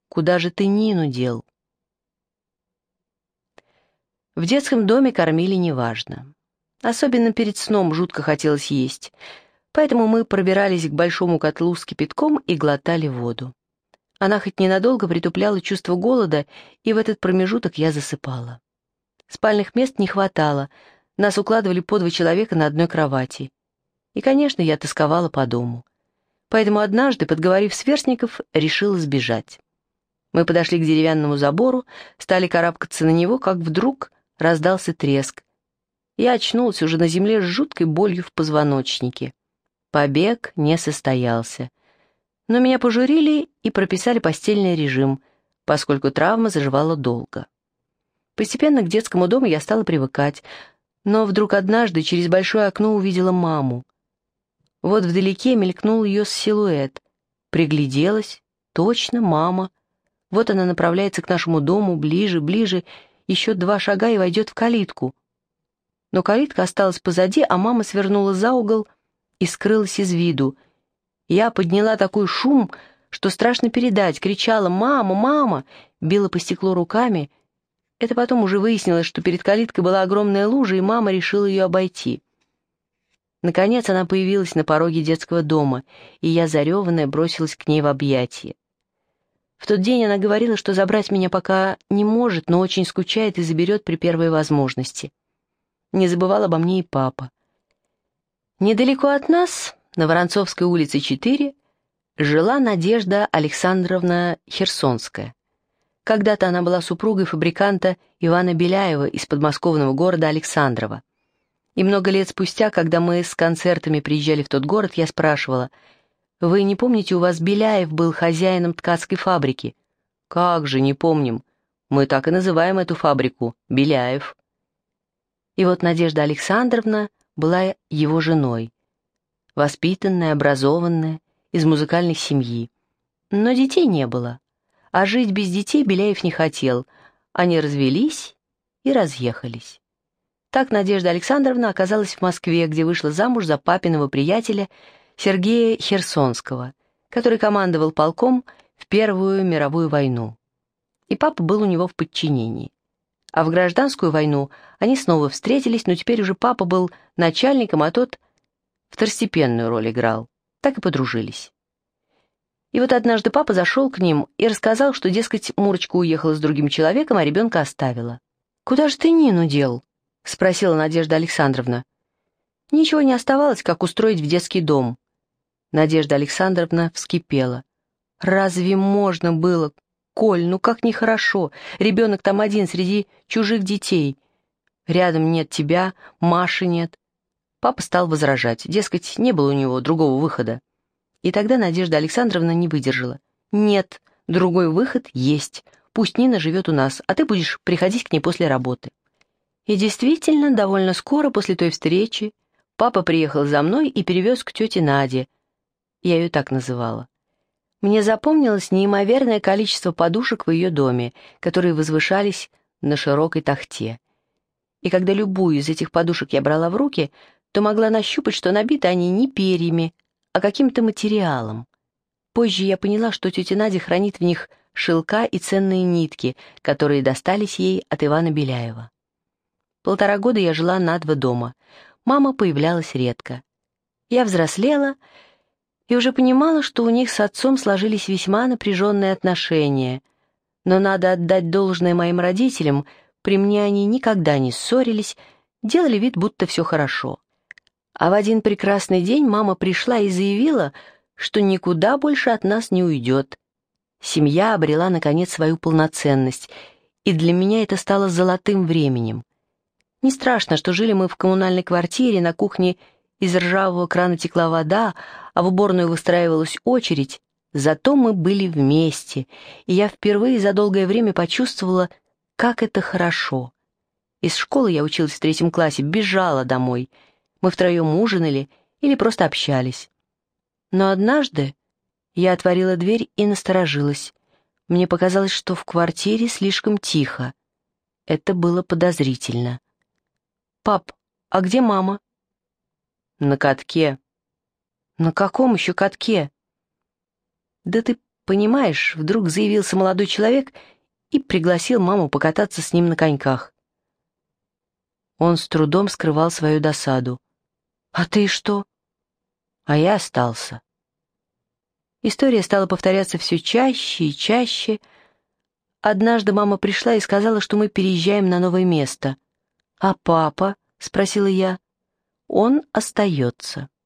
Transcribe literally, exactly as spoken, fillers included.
Куда же ты Нину дел?» В детском доме кормили неважно. Особенно перед сном жутко хотелось есть, поэтому мы пробирались к большому котлу с кипятком и глотали воду. Она хоть ненадолго притупляла чувство голода, и в этот промежуток я засыпала. Спальных мест не хватало, нас укладывали по два человека на одной кровати. И, конечно, я тосковала по дому. Поэтому однажды, подговорив сверстников, решила сбежать. Мы подошли к деревянному забору, стали карабкаться на него, как вдруг раздался треск. Я очнулась уже на земле с жуткой болью в позвоночнике. Побег не состоялся. Но меня пожурили и прописали постельный режим, поскольку травма заживала долго. Постепенно к детскому дому я стала привыкать, но вдруг однажды через большое окно увидела маму. Вот вдалеке мелькнул ее силуэт. Пригляделась. Точно, мама. Вот она направляется к нашему дому, ближе, ближе, еще два шага и войдет в калитку. Но калитка осталась позади, а мама свернула за угол и скрылась из виду. Я подняла такой шум, что страшно передать, кричала «Мама! Мама!», била по стеклу руками. Это потом уже выяснилось, что перед калиткой была огромная лужа, и мама решила ее обойти. Наконец она появилась на пороге детского дома, и я, зареванная, бросилась к ней в объятия. В тот день она говорила, что забрать меня пока не может, но очень скучает и заберет при первой возможности. Не забывал обо мне и папа. Недалеко от нас, на Воронцовской улице четыре, жила Надежда Александровна Херсонская. Когда-то она была супругой фабриканта Ивана Беляева из подмосковного города Александрова. И много лет спустя, когда мы с концертами приезжали в тот город, я спрашивала: «Вы не помните, у вас Беляев был хозяином ткацкой фабрики?» «Как же не помним. Мы так и называем эту фабрику — Беляев». И вот Надежда Александровна была его женой. Воспитанная, образованная, из музыкальной семьи. Но детей не было. А жить без детей Беляев не хотел. Они развелись и разъехались. Так Надежда Александровна оказалась в Москве, где вышла замуж за папиного приятеля Сергея Херсонского, который командовал полком в Первую мировую войну. И папа был у него в подчинении. А в гражданскую войну они снова встретились, но теперь уже папа был начальником, а тот второстепенную роль играл. Так и подружились. И вот однажды папа зашел к ним и рассказал, что, дескать, Мурочка уехала с другим человеком, а ребенка оставила. «Куда же ты Нину дел?» — спросила Надежда Александровна. Ничего не оставалось, как устроить в детский дом. Надежда Александровна вскипела. «Разве можно было? Коль, ну как нехорошо. Ребенок там один среди чужих детей. Рядом нет тебя, Маши нет». Папа стал возражать. Дескать, не было у него другого выхода. И тогда Надежда Александровна не выдержала. «Нет, другой выход есть. Пусть Нина живет у нас, а ты будешь приходить к ней после работы». И действительно, довольно скоро после той встречи папа приехал за мной и перевез к тете Наде. Я ее так называла. Мне запомнилось неимоверное количество подушек в ее доме, которые возвышались на широкой тахте. И когда любую из этих подушек я брала в руки, то могла нащупать, что набиты они не перьями, а каким-то материалом. Позже я поняла, что тетя Надя хранит в них шелка и ценные нитки, которые достались ей от Ивана Беляева. Полтора года я жила на два дома. Мама появлялась редко. Я взрослела и уже понимала, что у них с отцом сложились весьма напряженные отношения. Но надо отдать должное моим родителям, при мне они никогда не ссорились, делали вид, будто все хорошо. А в один прекрасный день мама пришла и заявила, что никуда больше от нас не уйдет. Семья обрела, наконец, свою полноценность, и для меня это стало золотым временем. Не страшно, что жили мы в коммунальной квартире, на кухне из ржавого крана текла вода, а в уборную выстраивалась очередь. Зато мы были вместе, и я впервые за долгое время почувствовала, как это хорошо. Из школы я училась в третьем классе, бежала домой. Мы втроем ужинали или просто общались. Но однажды я отворила дверь и насторожилась. Мне показалось, что в квартире слишком тихо. Это было подозрительно. «Пап, а где мама?» «На катке». «На каком еще катке?» «Да ты понимаешь, вдруг заявился молодой человек и пригласил маму покататься с ним на коньках. Он с трудом скрывал свою досаду. «А ты что?» «А я остался». История стала повторяться все чаще и чаще. Однажды мама пришла и сказала, что мы переезжаем на новое место. «А папа?» — спросила я. «Он остается».